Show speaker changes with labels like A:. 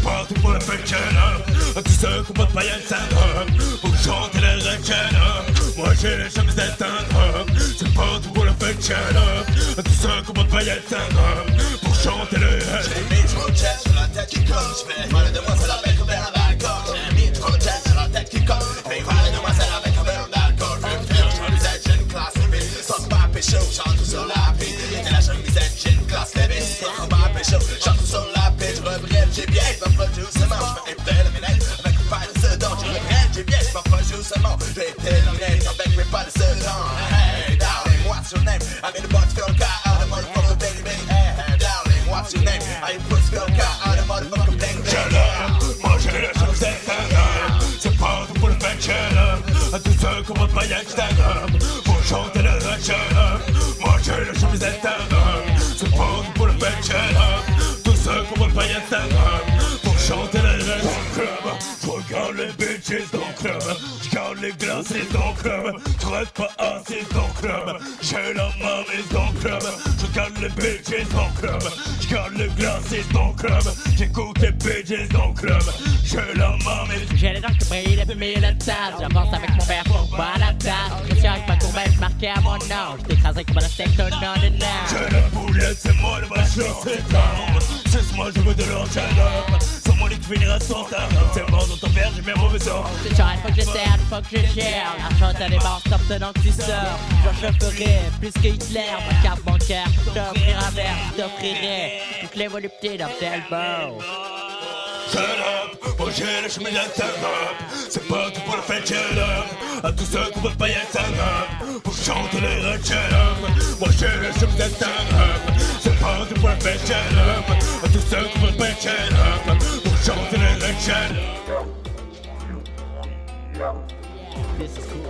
A: parti pour la fête à tous ceux qui portent paillettes syndrome, pour chanter les rechènes. Moi j'ai les chemisettes syndrome. C'est parti pour la fête à tous ceux qui portent paillettes syndrome, pour chanter les rechènes.
B: J'ai mis trop de jet sur la tête qui colle. J'fais voilà de moi c'est la bête vers l'alcool. J'ai mis trop de jet sur la tête qui colle. J'fais voilà de moi c'est la bête vers l'alcool. Je fais chemisette, j'ai une classe levée. Sans pas pécho, chante sur la piste. Et la chemisette, j'ai une classe levée. Sans pas pécho, chante sur la piste. Je rebrève, j'ai bien, je m'approche doucement. Je fais épais le ménage avec une paille de sedan. Je rebrève, j'ai bien, je m'approche doucement. Je vais épais le ménage avec mes pas de sedan. Hey, darling, what's your name? I'm in the box, feel car out of motherfucker, baby, baby. Hey, darling, what's your name? I put feel car out of motherfucker, baby, baby.
A: Moi j'ai la chemisette syndrome. C'est parti pour la fête à tous ceux qui portent paillettes syndrome, pour chanter les rechènes. Moi j'ai la chemisette syndrome. C'est parti pour la fête tous ceux qui portent paillettes syndrome, pour chanter les rechènes. Je regarde les bitches dans le club, je garde les glacis dans le club. Je reste pas assis dans le club, j'ai la mamise dans le club. Je regarde les bitches dans le club, je garde les glacis dans le club. J'écoute les bitches dans le club, j'ai la mamise.
C: J'ai les dents qui brillent et puis le tas. J'avance avec mon père pour pas la tasse. Je suis avec ma courbette marquée à mon nom. Je t'écrase comme un insecte non de nom.
A: J'ai la boulette, c'est moi le machin, c'est down. C'est moi, je veux de l'argent. Sans mon lit, tu finiras sans ta. C'est mort dans ton verre, j'ai mes mauvais sort.
C: C'est genre, faut que j'essaie, faut que je gère. L'argent t'as des barres, stop, tenant que tu sors. Genre, je ferai plus que Hitler. Ma carte bancaire, t'offrir un verre, t'offrirai toutes les voluptés d'un tel beau.
A: Shut up, moi j'ai la chemisette syndrome. C'est parti pour la fête à tous ceux qui veulent paillettes syndrome, pour chanter les rechènes. Moi j'ai la chemisette syndrome. C'est parti pour la fête à tous ceux qui veulent paillettes syndrome, pour chanter les rechènes.
C: This is cool.